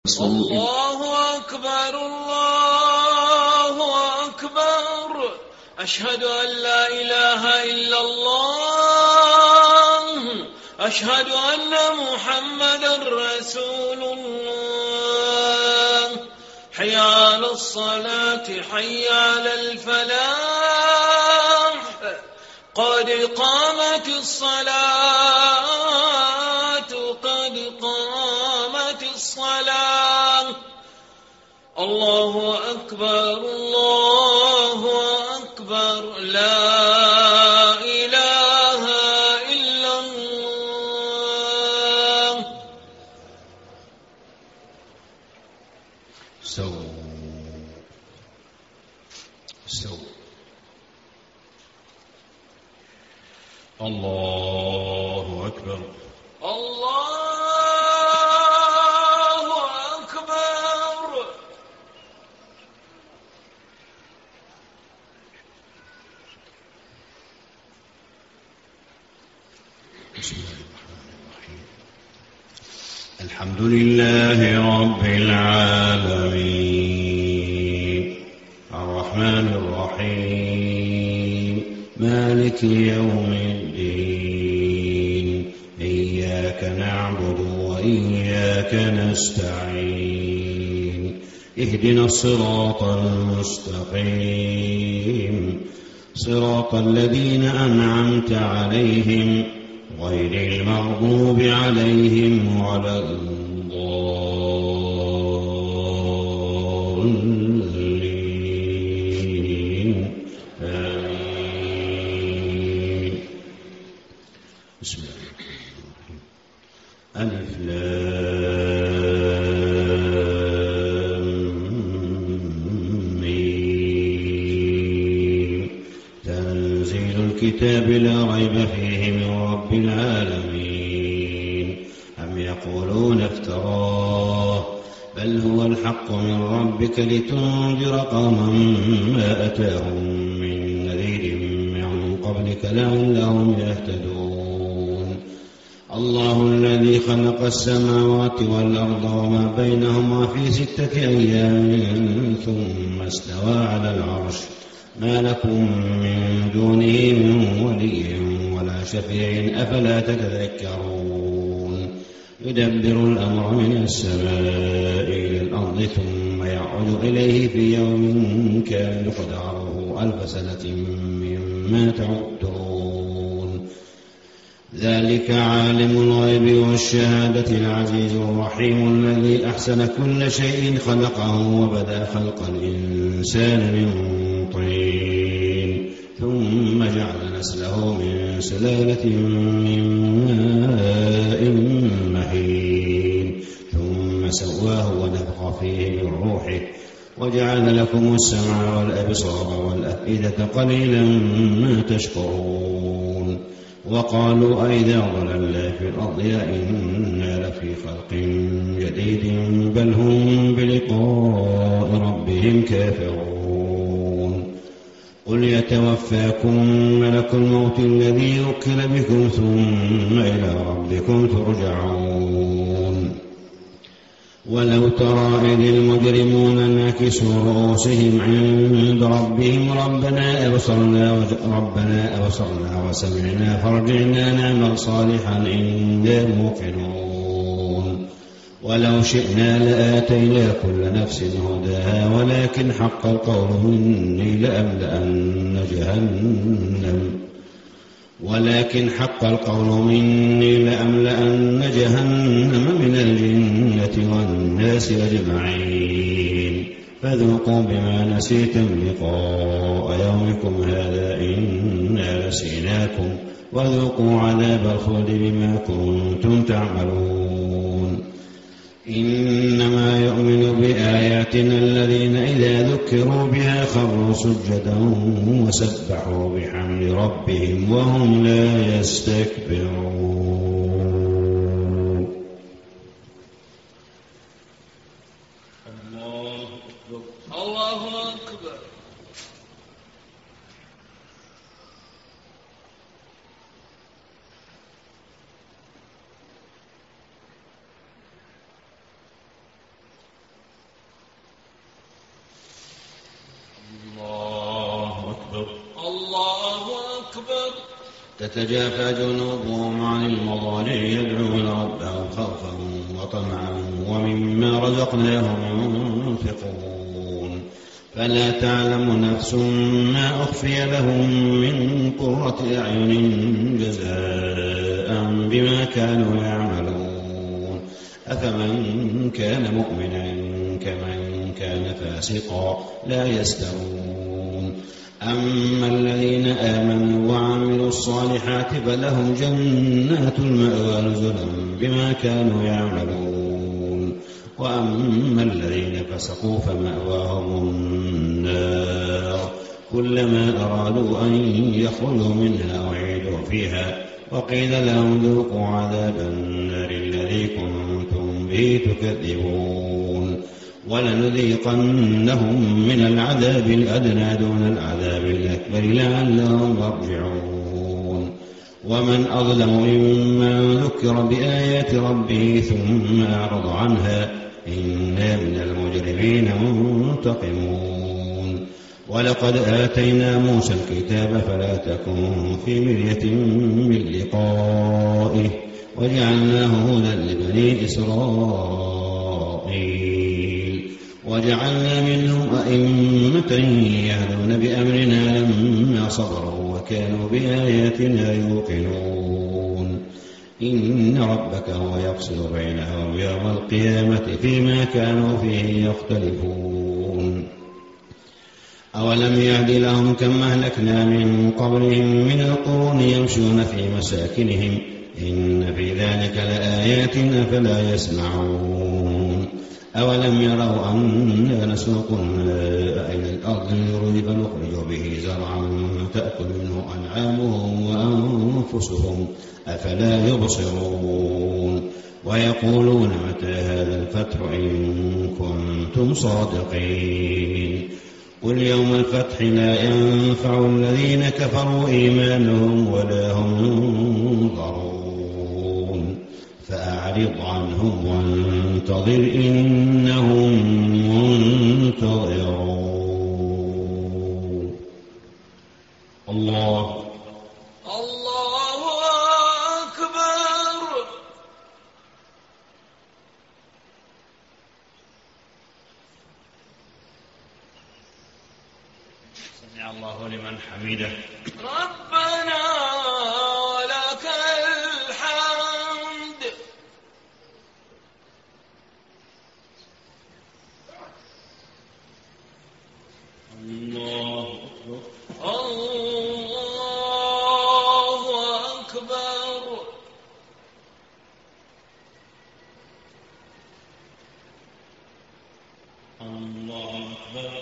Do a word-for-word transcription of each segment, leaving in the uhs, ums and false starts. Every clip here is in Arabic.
الله أكبر الله أكبر أشهد أن لا إله إلا الله أشهد أن محمدا رسول الله حي على الصلاة حي على الفلاح قد قامت الصلاة قد قامت الصلاة الله أكبر الله أكبر لا إله إلا الله. استووا استووا. الله أكبر الله أكبر. بسم الله الرحمن الرحيم. الحمد لله رب العالمين الرحمن الرحيم مالك يوم الدين إياك نعبد وإياك نستعين اهدنا الصراط المستقيم صراط الذين أنعمت عليهم غير المغضوب عليهم ولا الضالين آمين. بسم الله ألف لام ميم تنزيل الكتاب لا ريب فيه من رب العالمين أم يقولون افتراه بل هو الحق من ربك لتنذر قوما ما أتاهم من نذير من قبلك لعلهم يهتدون. الله الذي خلق السماوات والأرض وما بينهما في ستة أيام ثم استوى على العرش ما لكم من دونه من ولي ولا شفيع أفلا تتذكرون. يدبر الأمر من السماء إلى الأرض ثم يعود إليه في يوم كان مقداره ألف سنة مما تعدون. ذلك عالم الغيب والشهادة العزيز الرحيم الذي أحسن كل شيء خلقه وبدأ خلق الإنسان من طين ثم جعل نسله من سلالة من ماء مهين ثم سواه ونفخ فيه من روحه وجعل لكم السمع والأبصار والأفئدة قليلا ما تشكرون. وقالوا أئذا ضللنا في الأرض أئنا لفي خلق جديد بل هم بلقاء ربهم كافرون. قل يتوفاكم ملك الموت الذي وكل بكم ثم إلى ربكم ترجعون. ولو ترى إذ المجرمون ناكسوا رؤوسهم عند ربهم ربنا أبصرنا ربنا أبصرنا وسمعنا فارجعنا نعمل صالحا إنا موقنون. ولو شئنا لآتينا كل نفس هداها ولكن حق القول مني لأملأن جهنم ولكن حق القول مني لأملأن جهنم من الجنة والناس أجمعين. فذوقوا بما نسيتم لقاء يومكم هذا إنا نسيناكم وذوقوا عذاب الخلد بما كنتم تعملون. إنما يؤمن بآياتنا الذين إذا ذكروا بها خروا سجدا وسبحوا بحمد ربهم وهم لا يستكبرون. الله أكبر الله أكبر. تتجافى جنوبهم عن المضاجع يدعون ربهم خوفا وطمعا ومما رزقناهم ينفقون فلا تعلم نفس ما أخفي لهم من قرة أعين جزاء بما كانوا يعملون أفمن كان مؤمنا كمن كان فاسقا لا يستوون أما الذين آمنوا وعملوا الصالحات فلهم جنات المأوى نزلا بما كانوا يعملون وأما الذين فسقوا فمأواهم النار كلما أرادوا أن يخرجوا منها أعيدوا فيها وقيل لهم ذوقوا عذاب النار الذي كنتم به تكذبون ولنذيقنهم من العذاب الأدنى دون العذاب الأكبر لعلهم يرجعون ومن أظلم ممن ذكر بآيات ربه ثم أعرض عنها إنا من المجرمين منتقمون ولقد آتينا موسى الكتاب فلا تكن في مرية من لقائه وجعلناه هدى لبني إسرائيل وجعلنا منهم أئمة يهدون بأمرنا لما صبروا وكانوا بآياتنا يوقنون إن ربك هو يفصل بينهم يوم القيامة فيما كانوا فيه يختلفون أولم يهد لهم كم أهلكنا من قبلهم من القرون يمشون في مساكنهم إن في ذلك لآيات أفلا يسمعون أولم يروا أنا نسوق الماء إلى الأرض الجرز فنخرج به زرعا تأكل منه أنعامهم وأنفسهم أفلا يبصرون ويقولون متى هذا الفتح إن كنتم صادقين قل يوم الفتح لا ينفع الذين كفروا إيمانهم ولا هم ينظرون فأعرض عنهم وانتظر إنهم منتظرون. الله الله أكبر. سمع الله لمن حمده. ربنا ولك الحمد. الله أكبر. الله أكبر. الله أكبر.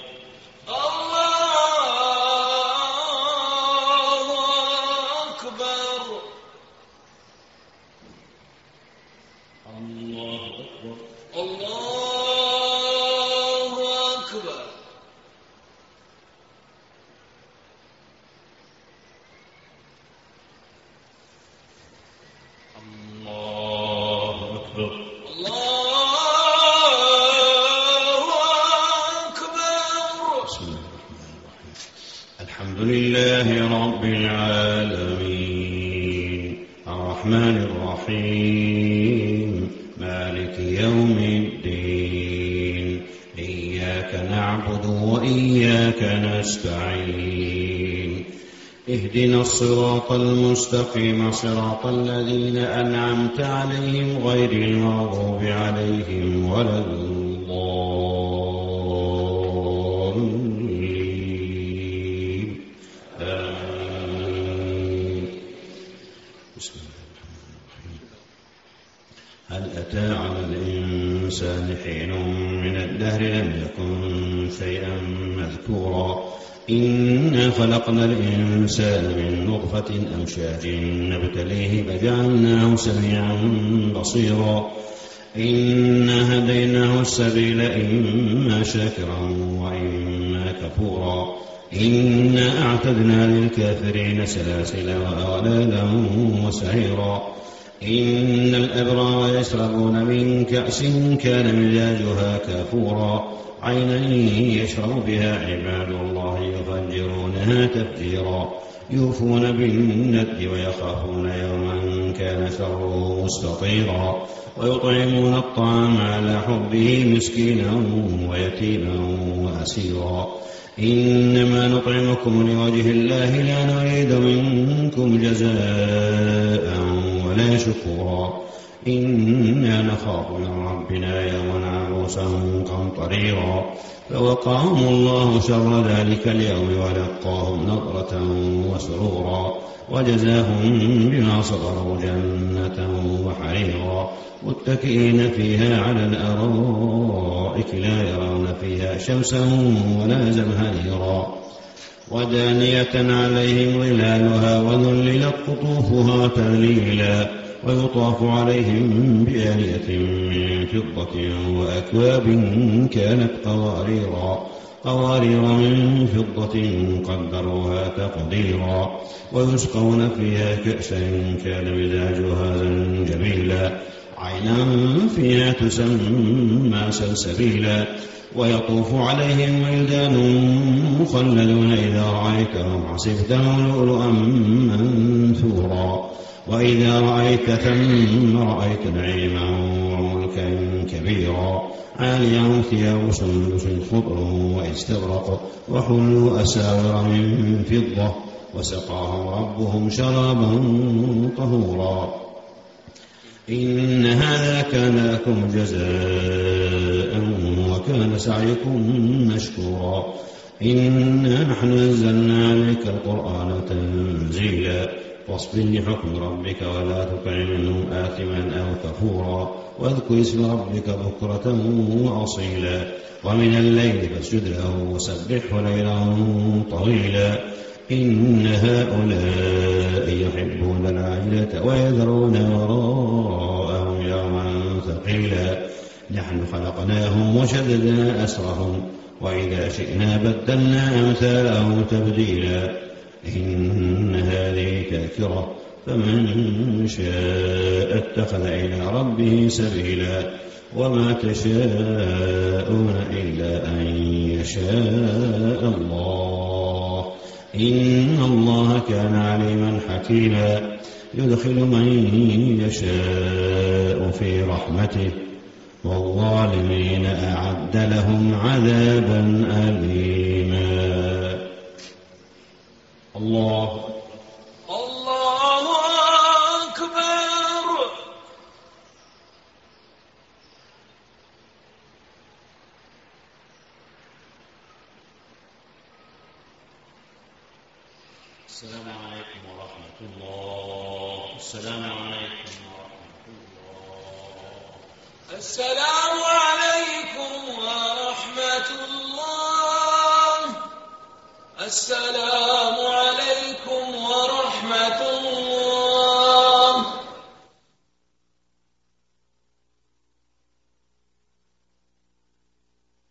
الحمد لله رب العالمين الرحمن الرحيم مالك يوم الدين إياك نعبد وإياك نستعين اهدنا الصراط المستقيم صراط الذين أنعمت عليهم غير المغضوب عليهم ولا الضالين آمين. بسم الله الرحمن الرحيم. هل أتى على الإنسان حين من الدهر لم يكن شيئا مذكورا إنا خلقنا الإنسان من نطفة أمشاج نبتليه فجعلناه سميعا بصيرا إنا هديناه السبيل إما شاكرا وإما كفورا إنا أعتدنا للكافرين سلاسل وأغلالا وسعيرا إن الأبرار يشربون من كأس كان مزاجها كافورا عينا يشرب بها عباد الله يفجرونها تفجيرا يوفون بالند ويخافون يوما كان شره مستطيرا ويطعمون الطعام على حبه مسكينا ويتيما وأسيرا إنما نطعمكم لوجه الله لا نريد منكم جزاء ولا شكورا إنا نخاف من ربنا يوما عبوسا قمطريرا فوقاهم الله شر ذلك اليوم ولقاهم نضرة وسرورا وجزاهم بما صبروا جنة وحريرا متكئين فيها على الأرائك لا يرون فيها شمسا ولا زمهريرا ودانية عليهم ظلالها وذللت قطوفها تذليلا ويطاف عليهم بآنية من فضة وأكواب كانت قواريرا قوارير من فضة قدروها تقديرا ويسقون فيها كأسا كان مزاجها زنجبيلا عينا فيها تسمى سلسبيلا ويطوف عليهم ولدان مخلدون إذا رأيتهم حسبتهم لؤلؤا منثورا وإذا رأيت ثم رأيت نعيما وملكا كبيرا عاليهم ثياب سندس خضر واستبرق وحلوا أساور من فضة وسقاهم ربهم شرابا طهورا إن هذا كان لكم جزاء وكان سعيكم مشكورا إنا نحن نزلنا عليك القرآن تنزيلا واصبر لحكم ربك ولا تطع منهم آثما أو كفورا واذكر اسم ربك بكرة وأصيلا ومن الليل فاسجد له وسبحه ليلا طويلا إن هؤلاء يحبون العاجلة ويذرون وراءهم يوما ثقيلا نحن خلقناهم وشددنا أسرهم وإذا شئنا بدلنا أمثالهم تبديلا إن هذه تذكرة فمن شاء اتخذ إلى ربه سبيلا وما تشاءون إلا أن يشاء الله إن الله كان عليما حكيما يدخل من يشاء في رحمته والظالمين أعد لهم عذابا أليما. الله الله أكبر. السلام عليكم ورحمة الله. السلام عليكم ورحمة الله. السلام عليكم ورحمة الله. السلام